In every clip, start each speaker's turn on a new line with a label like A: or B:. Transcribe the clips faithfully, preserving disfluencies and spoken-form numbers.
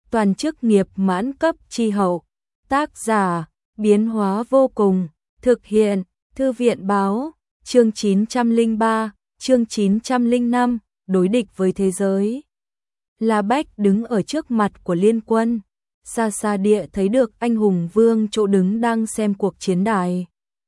A: toàn chức nghiệp mãn cấp chi hậu. Tác giả, biến hóa vô cùng, thực hiện, Thư viện báo, chương chín trăm lẻ ba, chương chín trăm lẻ năm, đối địch với thế giới. La Bách đứng ở trước mặt của liên quân, xa xa địa thấy được anh hùng vương chỗ đứng đang xem cuộc chiến đài.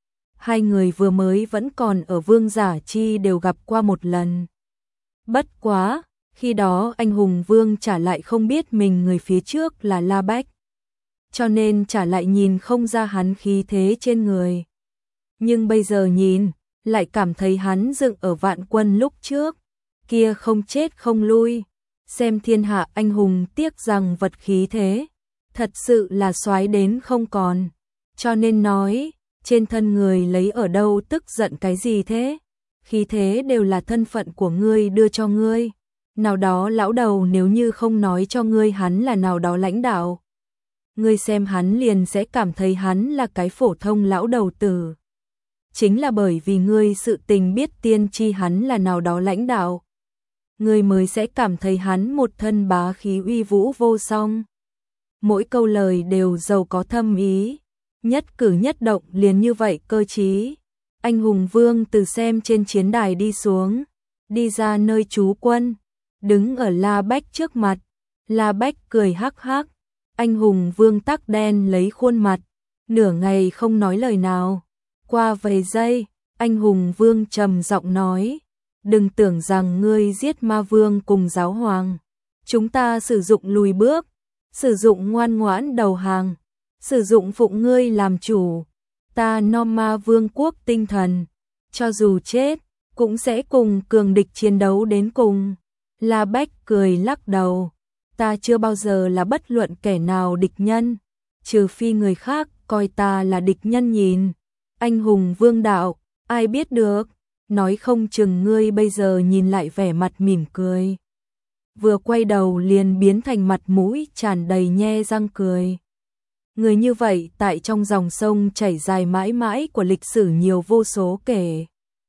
A: Hai người vừa mới vẫn còn ở Vương Giả Chi đều gặp qua một lần. Bất quá, khi đó anh hùng vương trả lại không biết mình người phía trước là La Bách, cho nên trả lại nhìn không ra hắn khí thế trên người. Nhưng bây giờ nhìn, lại cảm thấy hắn dựng ở vạn quân lúc trước, kia không chết không lui, xem thiên hạ anh hùng tiếc rằng vật khí thế, thật sự là soái đến không còn, cho nên nói, trên thân người lấy ở đâu tức giận cái gì thế, khí thế đều là thân phận của ngươi đưa cho ngươi, nào đó lão đầu nếu như không nói cho ngươi hắn là nào đó lãnh đạo, ngươi xem hắn liền sẽ cảm thấy hắn là cái phổ thông lão đầu tử. Chính là bởi vì ngươi sự tình biết tiên tri hắn là nào đó lãnh đạo, ngươi mới sẽ cảm thấy hắn một thân bá khí uy vũ vô song. Mỗi câu lời đều giàu có thâm ý, nhất cử nhất động liền như vậy cơ trí. Anh hùng vương từ xem trên chiến đài đi xuống, đi ra nơi trú quân, đứng ở La Bách trước mặt. La Bách cười hắc hắc, anh hùng vương tắc đen lấy khuôn mặt, nửa ngày không nói lời nào. Qua vài giây, anh hùng vương trầm giọng nói, đừng tưởng rằng ngươi giết ma vương cùng giáo hoàng, chúng ta sử dụng lùi bước, sử dụng ngoan ngoãn đầu hàng, sử dụng phụng ngươi làm chủ, ta Nom Ma Vương quốc tinh thần, cho dù chết, cũng sẽ cùng cường địch chiến đấu đến cùng. La Bách cười lắc đầu, ta chưa bao giờ là bất luận kẻ nào địch nhân, trừ phi người khác coi ta là địch nhân nhìn. Anh hùng vương đạo, ai biết được, nói không chừng ngươi bây giờ nhìn lại vẻ mặt mỉm cười. Vừa quay đầu liền biến thành mặt mũi tràn đầy nhe răng cười. Người như vậy tại trong dòng sông chảy dài mãi mãi của lịch sử nhiều vô số kể.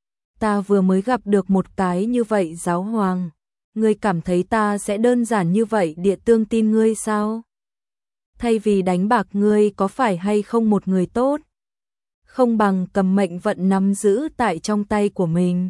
A: Ta vừa mới gặp được một cái như vậy giáo hoàng. Ngươi cảm thấy ta sẽ đơn giản như vậy địa tương tin ngươi sao? Thay vì đánh bạc ngươi có phải hay không một người tốt, không bằng cầm mệnh vận nắm giữ tại trong tay của mình.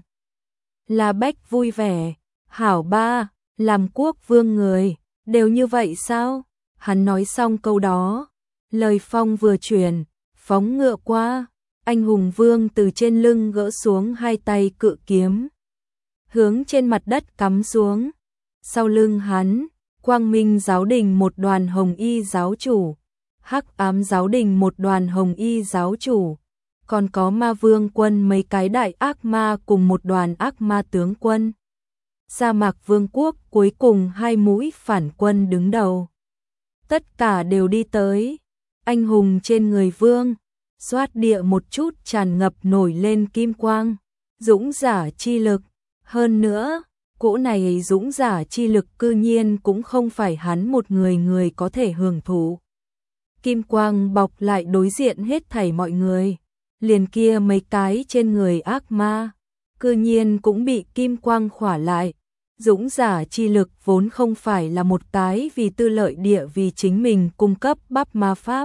A: La Bách vui vẻ, hảo ba, làm quốc vương người, đều như vậy sao? Hắn nói xong câu đó, lời phong vừa chuyển, phóng ngựa qua, anh hùng vương từ trên lưng gỡ xuống hai tay cự kiếm, hướng trên mặt đất cắm xuống. Sau lưng hắn, Quang Minh giáo đình một đoàn hồng y giáo chủ, Hắc ám giáo đình một đoàn hồng y giáo chủ, còn có ma vương quân mấy cái đại ác ma cùng một đoàn ác ma tướng quân. Sa mạc vương quốc cuối cùng hai mũi phản quân đứng đầu. Tất cả đều đi tới, anh hùng trên người vương, xoát địa một chút tràn ngập nổi lên kim quang, dũng giả chi lực. Hơn nữa, cỗ này dũng giả chi lực cư nhiên cũng không phải hắn một người người có thể hưởng thụ. Kim quang bọc lại đối diện hết thảy mọi người, liền kia mấy cái trên người ác ma, cư nhiên cũng bị kim quang khỏa lại. Dũng giả chi lực vốn không phải là một cái vì tư lợi địa vì chính mình cung cấp bắp ma pháp.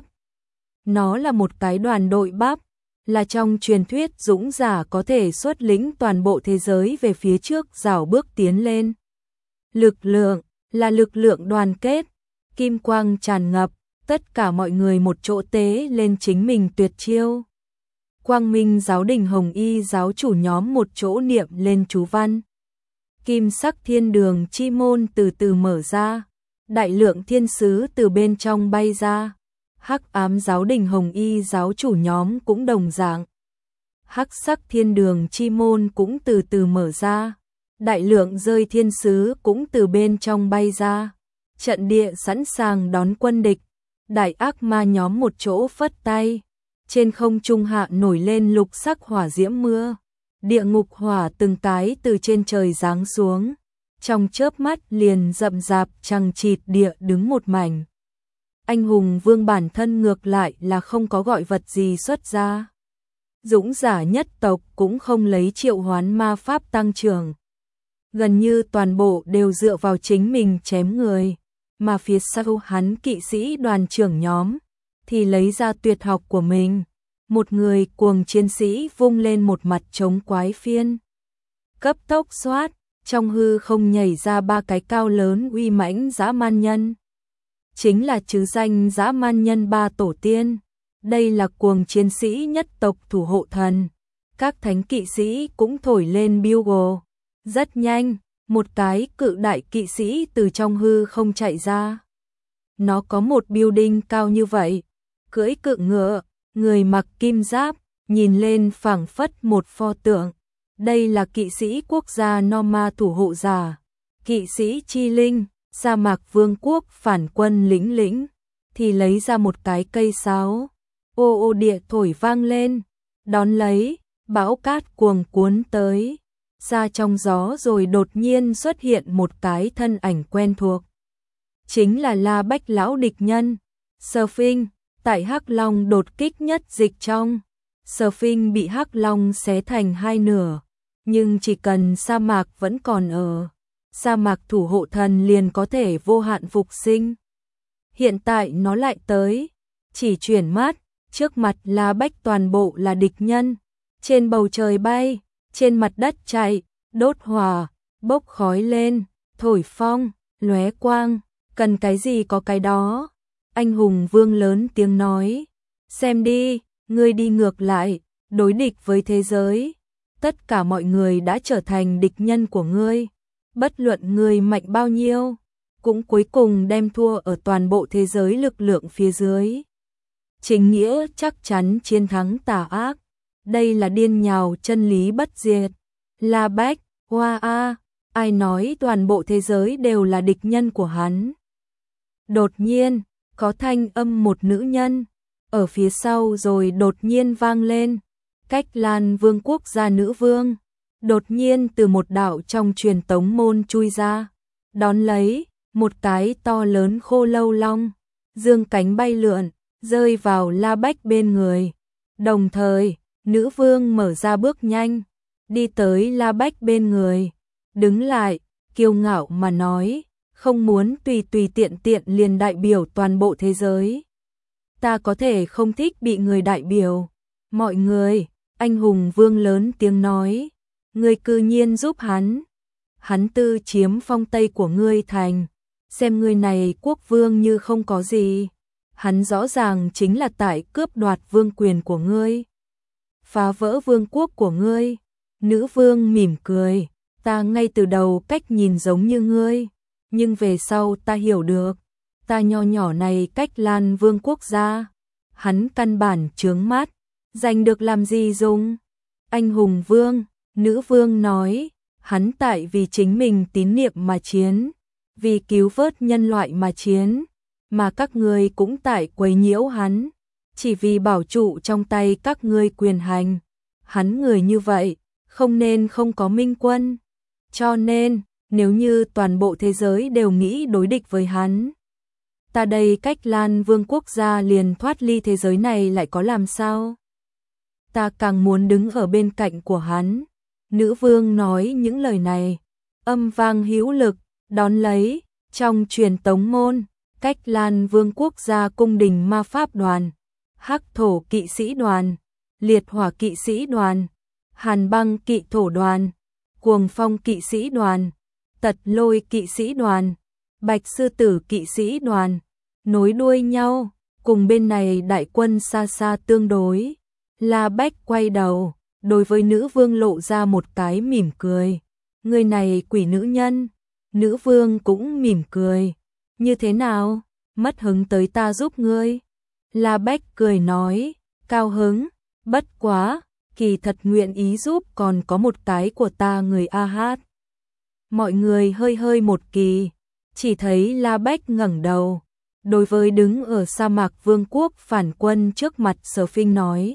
A: Nó là một cái đoàn đội bắp, là trong truyền thuyết dũng giả có thể xuất lĩnh toàn bộ thế giới về phía trước rảo bước tiến lên. Lực lượng, là lực lượng đoàn kết, kim quang tràn ngập, tất cả mọi người một chỗ tế lên chính mình tuyệt chiêu. Quang Minh giáo đình hồng y giáo chủ nhóm một chỗ niệm lên chú văn. Kim sắc thiên đường chi môn từ từ mở ra, đại lượng thiên sứ từ bên trong bay ra. Hắc ám giáo đình hồng y giáo chủ nhóm cũng đồng dạng. Hắc sắc thiên đường chi môn cũng từ từ mở ra, đại lượng rơi thiên sứ cũng từ bên trong bay ra. Trận địa sẵn sàng đón quân địch, đại ác ma nhóm một chỗ phất tay, trên không trung hạ nổi lên lục sắc hỏa diễm mưa. Địa ngục hỏa từng cái từ trên trời giáng xuống, trong chớp mắt liền rậm rạp chằng chịt địa đứng một mảnh. Anh hùng vương bản thân ngược lại là không có gọi vật gì xuất ra. Dũng giả nhất tộc cũng không lấy triệu hoán ma pháp tăng trưởng. Gần như toàn bộ đều dựa vào chính mình chém người. mà phía sau hắn kỵ sĩ đoàn trưởng nhóm thì lấy ra tuyệt học của mình. Một người cuồng chiến sĩ vung lên một mặt trống quái phiên. Cấp tốc xoát, trong hư không nhảy ra ba cái cao lớn uy mãnh dã man nhân. Chính là chứ danh dã man nhân ba tổ tiên. Đây là cuồng chiến sĩ nhất tộc thủ hộ thần. Các thánh kỵ sĩ cũng thổi lên bugle. Rất nhanh, một cái cự đại kỵ sĩ từ trong hư không chạy ra. Nó có một building cao như vậy, cưỡi cự ngựa, người mặc kim giáp, nhìn lên phảng phất một pho tượng. Đây là kỵ sĩ quốc gia Norma thủ hộ giả, kỵ sĩ chi linh, sa mạc vương quốc phản quân lĩnh lĩnh, thì lấy ra một cái cây sáo. Ô ô địa thổi vang lên, đón lấy, bão cát cuồng cuốn tới. Ra trong gió rồi đột nhiên xuất hiện một cái thân ảnh quen thuộc. Chính là La Bách lão địch nhân, Surfing, tại Hắc Long đột kích nhất dịch trong. Surfing bị Hắc Long xé thành hai nửa, nhưng chỉ cần sa mạc vẫn còn ở, sa mạc thủ hộ thần liền có thể vô hạn phục sinh. Hiện tại nó lại tới, chỉ chuyển mắt, trước mặt La Bách toàn bộ là địch nhân, trên bầu trời bay, trên mặt đất chạy, đốt hỏa, bốc khói lên, thổi phong, lóe quang, cần cái gì có cái đó. Anh hùng vương lớn tiếng nói, xem đi, ngươi đi ngược lại, đối địch với thế giới. Tất cả mọi người đã trở thành địch nhân của ngươi, bất luận ngươi mạnh bao nhiêu, cũng cuối cùng đem thua ở toàn bộ thế giới lực lượng phía dưới. Chính nghĩa chắc chắn chiến thắng tà ác. Đây là điên nhào chân lý bất diệt. La Bách, hoa a, ai nói toàn bộ thế giới đều là địch nhân của hắn. Đột nhiên, có thanh âm một nữ nhân, ở phía sau rồi đột nhiên vang lên. Cách Lan vương quốc gia nữ vương, đột nhiên từ một đạo trong truyền tống môn chui ra. Đón lấy, một cái to lớn khô lâu long, dương cánh bay lượn, rơi vào La Bách bên người. Đồng thời, nữ vương mở ra bước nhanh, đi tới La Bách bên người, đứng lại, kiêu ngạo mà nói, không muốn tùy tùy tiện tiện liền đại biểu toàn bộ thế giới. Ta có thể không thích bị người đại biểu. Mọi người, anh hùng vương lớn tiếng nói, ngươi cư nhiên giúp hắn. Hắn tư chiếm phong Tây của ngươi thành, xem ngươi này quốc vương như không có gì. Hắn rõ ràng chính là tại cướp đoạt vương quyền của ngươi, phá vỡ vương quốc của ngươi. Nữ vương mỉm cười, ta ngay từ đầu cách nhìn giống như ngươi, nhưng về sau ta hiểu được, ta nho nhỏ này cách Lan vương quốc gia, hắn căn bản chướng mắt, giành được làm gì dùng. Anh hùng vương, nữ vương nói, hắn tại vì chính mình tín niệm mà chiến, vì cứu vớt nhân loại mà chiến, mà các ngươi cũng tại quấy nhiễu hắn, chỉ vì bảo trụ trong tay các ngươi quyền hành. Hắn người như vậy, không nên không có minh quân. Cho nên, nếu như toàn bộ thế giới đều nghĩ đối địch với hắn, ta đây cách Lan vương quốc gia liền thoát ly thế giới này lại có làm sao? Ta càng muốn đứng ở bên cạnh của hắn. Nữ vương nói những lời này, âm vang hữu lực, đón lấy, trong truyền tống môn, cách Lan vương quốc gia cung đình ma pháp đoàn, hắc thổ kỵ sĩ đoàn, liệt hỏa kỵ sĩ đoàn, hàn băng kỵ thổ đoàn, cuồng phong kỵ sĩ đoàn, tật lôi kỵ sĩ đoàn, bạch sư tử kỵ sĩ đoàn, nối đuôi nhau, cùng bên này đại quân xa xa tương đối. La Bách quay đầu, đối với nữ vương lộ ra một cái mỉm cười. Người này quỷ nữ nhân. Nữ vương cũng mỉm cười. Như thế nào? Mất hứng tới ta giúp ngươi. La Bách cười nói, cao hứng, bất quá, kỳ thật nguyện ý giúp còn có một cái của ta người a hát. Mọi người hơi hơi một kỳ, chỉ thấy La Bách ngẩng đầu, đối với đứng ở sa mạc vương quốc phản quân trước mặt Surfing nói,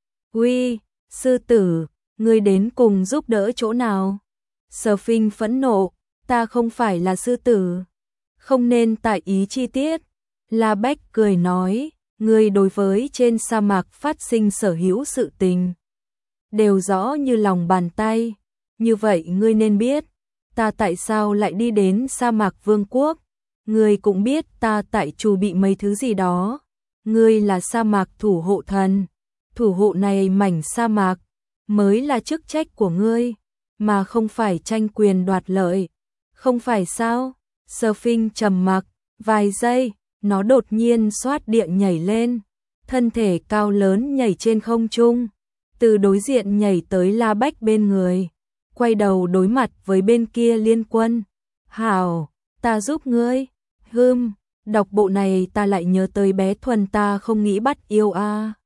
A: uy, sư tử, ngươi đến cùng giúp đỡ chỗ nào? Surfing phẫn nộ, ta không phải là sư tử, không nên tại ý chi tiết. La Bách cười nói, ngươi đối với trên sa mạc phát sinh sở hữu sự tình đều rõ như lòng bàn tay, như vậy ngươi nên biết, ta tại sao lại đi đến sa mạc vương quốc. Ngươi cũng biết ta tại chủ bị mấy thứ gì đó. Ngươi là sa mạc thủ hộ thần. Thủ hộ này mảnh sa mạc mới là chức trách của ngươi, mà không phải tranh quyền đoạt lợi. Không phải sao? Surfing trầm mặc vài giây, nó đột nhiên xoát địa nhảy lên, thân thể cao lớn nhảy trên không trung, từ đối diện nhảy tới La Bách bên người, quay đầu đối mặt với bên kia Liên Quân. Hảo, ta giúp ngươi. Hừm, đọc bộ này ta lại nhớ tới bé Thuần, ta không nghĩ bắt yêu a. À.